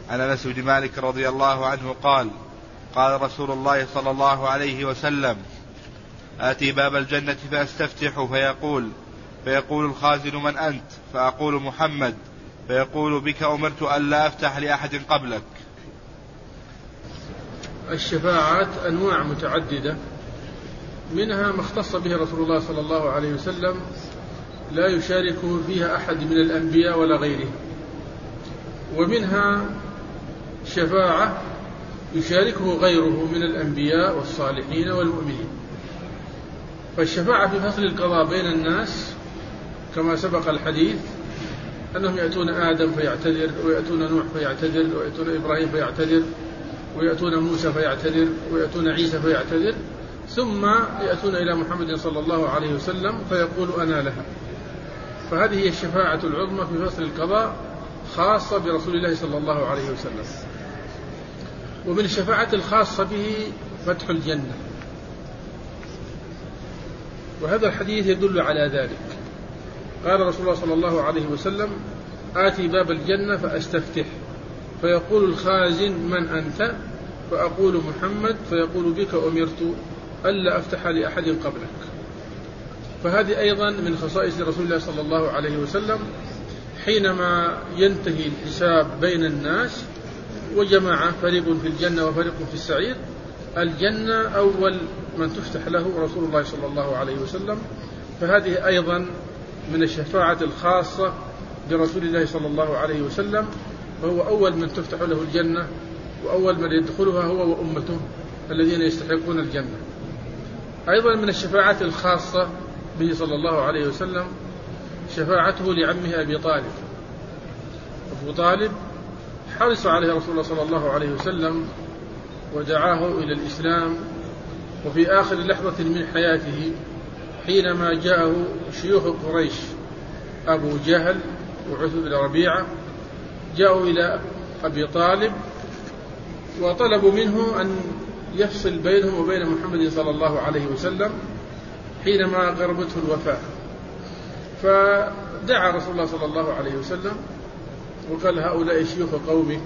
عن أنس بن مالك رضي الله عنه قال قال رسول الله صلى الله عليه وسلم آتي باب الجنة فأستفتح فيقول الخازن من أنت؟ فأقول محمد، فيقول بك أمرت ألا أفتح لأحد قبلك. الشفاعات أنواع متعددة، منها ما اختص به رسول الله صلى الله عليه وسلم لا يشاركه فيها أحد من الأنبياء ولا غيره، ومنها شفاعة يشاركه غيره من الأنبياء والصالحين والمؤمنين. فالشفاعة في فصل القضاء بين الناس كما سبق الحديث أنهم يأتون آدم فيعتذر، ويأتون نوح فيعتذر، ويأتون إبراهيم فيعتذر، ويأتون موسى فيعتذر، ويأتون عيسى فيعتذر، ثم يأتون إلى محمد صلى الله عليه وسلم فيقول أنا لها. فهذه هي الشفاعة العظمى في فصل القضاء خاصة برسول الله صلى الله عليه وسلم. ومن الشفاعة الخاصة به فتح الجنة، وهذا الحديث يدل على ذلك. قال رسول الله صلى الله عليه وسلم آتي باب الجنة فأستفتح فيقول الخازن من أنت؟ فأقول محمد، فيقول بك أمرت ألا أفتح لأحد قبلك. فهذه أيضا من خصائص رسول الله صلى الله عليه وسلم، حينما ينتهي الحساب بين الناس وجماعة فريق في الجنة وفريق في السعير، الجنة أول من تفتح له رسول الله صلى الله عليه وسلم. فهذه أيضا من الشفاعة الخاصة برسول الله صلى الله عليه وسلم، فهو أول من تفتح له الجنة، وأول من يدخلها هو وأمته الذين يستحقون الجنة. أيضا من الشفاعات الخاصة به صلى الله عليه وسلم شفاعته لعمه أبي طالب. أبو طالب حرص عليه رسول الله صلى الله عليه وسلم ودعاه إلى الإسلام، وفي آخر لحظة من حياته حينما جاءه شيوخ قريش أبو جهل وعتبة بن ربيعة جاءوا إلى أبي طالب وطلبوا منه أن يفصل بينهم وبين محمد صلى الله عليه وسلم حينما قربته الوفاة. فدعا رسول الله صلى الله عليه وسلم وقال هؤلاء شيوخ قومك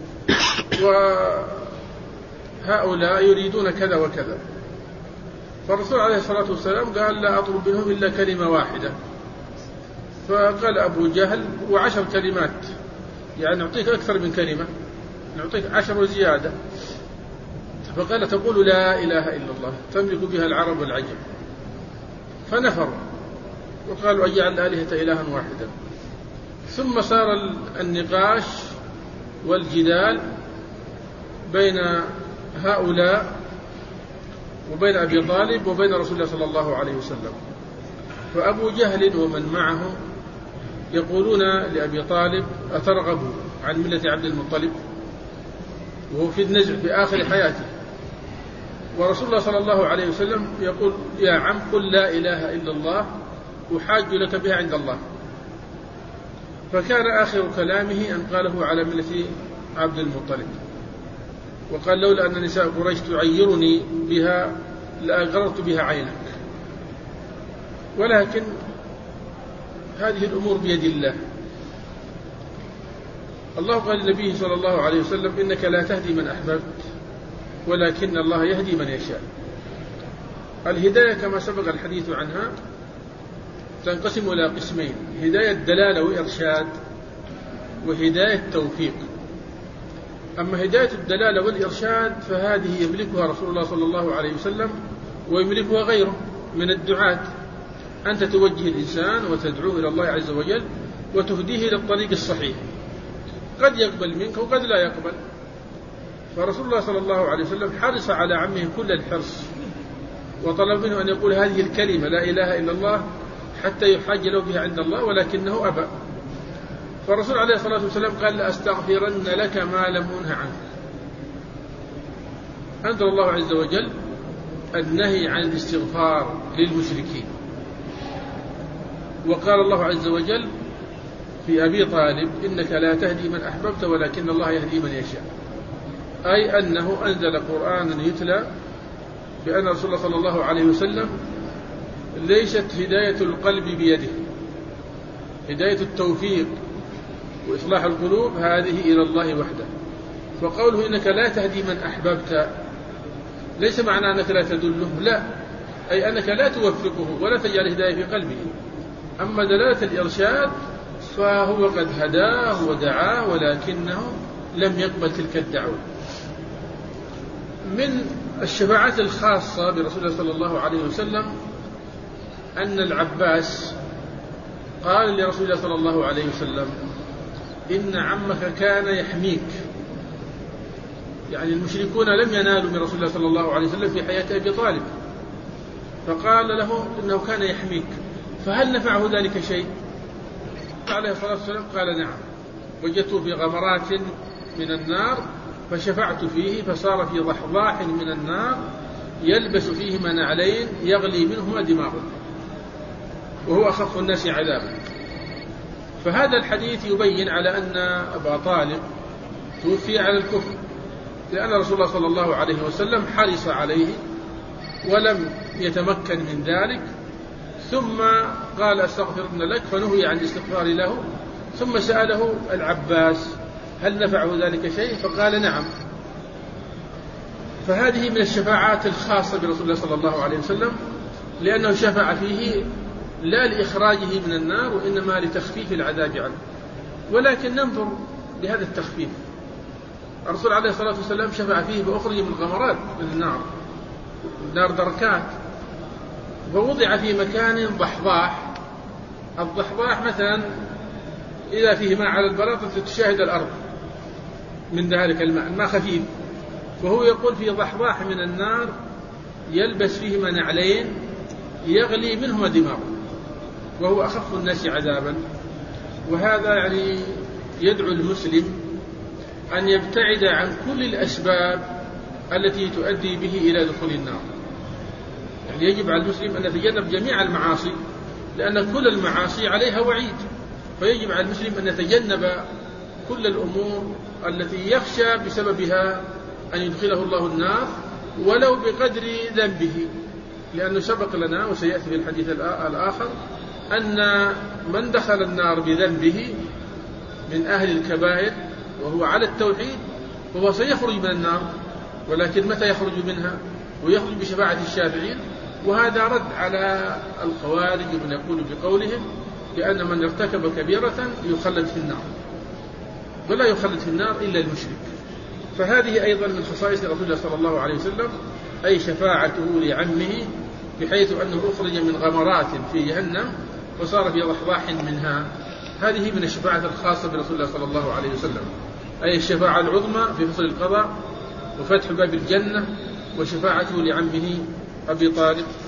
وهؤلاء يريدون كذا وكذا. فالرسول عليه الصلاة والسلام قال لا أطلب منهم إلا كلمة واحدة. فقال أبو جهل 10 كلمات، يعني نعطيك أكثر من كلمة، نعطيك 10 وزيادة. فقال تقول لا إله إلا الله تملك بها العرب والعجم. فنفروا وقالوا أجعل الآلهة إلها واحدا. ثم صار النقاش والجدال بين هؤلاء وبين أبي طالب وبين رسول الله صلى الله عليه وسلم. فأبو جهل ومن معه يقولون لأبي طالب أترغب عن ملة عبد المطلب، وهو في النزع في آخر حياته. ورسول الله صلى الله عليه وسلم يقول يا عم قل لا إله إلا الله أحاج لك بها عند الله. فكان آخر كلامه أن قاله على ملة عبد المطلب، وقال لولا أن نساء قريش تعيرني بها لأغررت بها عينك. ولكن هذه الأمور بيد الله. الله قال لنبيه صلى الله عليه وسلم إنك لا تهدي من أحببت ولكن الله يهدي من يشاء. الهداية كما سبق الحديث عنها تنقسم إلى قسمين: هداية دلالة وإرشاد، وهداية توفيق. أما هداية الدلالة والإرشاد فهذه يملكها رسول الله صلى الله عليه وسلم ويملكها غيره من الدعاة. أنت توجه الإنسان وتدعوه إلى الله عز وجل وتهديه إلى الطريق الصحيح، قد يقبل منك وقد لا يقبل. فرسول الله صلى الله عليه وسلم حرص على عمه كل الحرص وطلب منه أن يقول هذه الكلمة لا إله إلا الله حتى يحاج له بها عند الله، ولكنه أبى. فالرسول عليه الصلاة والسلام قال لأستغفرن لك ما لم أنه عنك. أنزل الله عز وجل النهي عن الاستغفار للمشركين. وقال الله عز وجل في أبي طالب إنك لا تهدي من أحببت ولكن الله يهدي من يشاء، أي أنه أنزل قرآنا يتلى بأن رسول الله صلى الله عليه وسلم ليست هداية القلب بيده، هداية التوفيق وإصلاح القلوب هذه إلى الله وحده. فقوله إنك لا تهدي من أحببت ليس معنى أنك لا تدله، لا، أي أنك لا توفقه ولا تجعل الهداية في قلبه. أما دلالة الإرشاد فهو قد هداه ودعاه ولكنه لم يقبل تلك الدعوة. من الشفاعات الخاصة برسول الله صلى الله عليه وسلم أن العباس قال لرسول الله صلى الله عليه وسلم: إن عمك كان يحميك، يعني المشركون لم ينالوا من رسول الله صلى الله عليه وسلم في حياة أبي طالب، فقال له إنه كان يحميك، فهل نفعه ذلك شيء؟ عليه الصلاة والسلام قال: نعم، وجدته في غمرات من النار فشفعت فيه فصار في ضحضاح من النار يلبس فيهما نعلين يغلي منهما دماغه وهو أخف الناس عذابا. فهذا الحديث يبين على أن أبا طالب توفي على الكفر، لأن رسول الله صلى الله عليه وسلم حرص عليه ولم يتمكن من ذلك، ثم قال: أستغفرن لك، فنهي عن الاستغفار له، ثم سأله العباس: هل نفعه ذلك شيء؟ فقال: نعم. فهذه من الشفاعات الخاصة برسول الله صلى الله عليه وسلم، لأنه شفع فيه لا لإخراجه من النار وإنما لتخفيف العذاب عنه. ولكن ننظر لهذا التخفيف، الرسول عليه الصلاة والسلام شفع فيه بأخرج من غمرات من النار دركات، فوضع في مكان ضحضاح. الضحضاح مثلا إذا فيه ماء على البلاطة تشاهد الأرض من ذلك الماء خفيف، فهو يقول في ضحضاح من النار يلبس فيهما نعلين يغلي منهما دماغه وهو أخف الناس عذابا. وهذا يعني يدعو المسلم أن يبتعد عن كل الأسباب التي تؤدي به إلى دخول النار. يعني يجب على المسلم أن يتجنب جميع المعاصي، لأن كل المعاصي عليها وعيد، فيجب على المسلم أن يتجنب كل الأمور التي يخشى بسببها أن يدخله الله النار ولو بقدر ذنبه. لأنه سبق لنا وسيأتي في الحديث الآخر أن من دخل النار بذنبه من أهل الكبائر وهو على التوحيد فهو سيخرج من النار، ولكن متى يخرج منها؟ ويخرج بشفاعة الشافعين. وهذا رد على الخوارج من يقول بقولهم بأن من ارتكب كبيرة يخلد في النار، ولا يخلد في النار إلا المشرك. فهذه أيضا من خصائص رسول الله صلى الله عليه وسلم، أي شفاعته لعمه، بحيث أنه أخرج من غمرات في جهنم وصار في ضحضاح منها. هذه من الشفاعة الخاصة برسول الله صلى الله عليه وسلم، أي الشفاعة العظمى في فصل القضاء وفتح باب الجنة، وشفاعته لعمه أبي طالب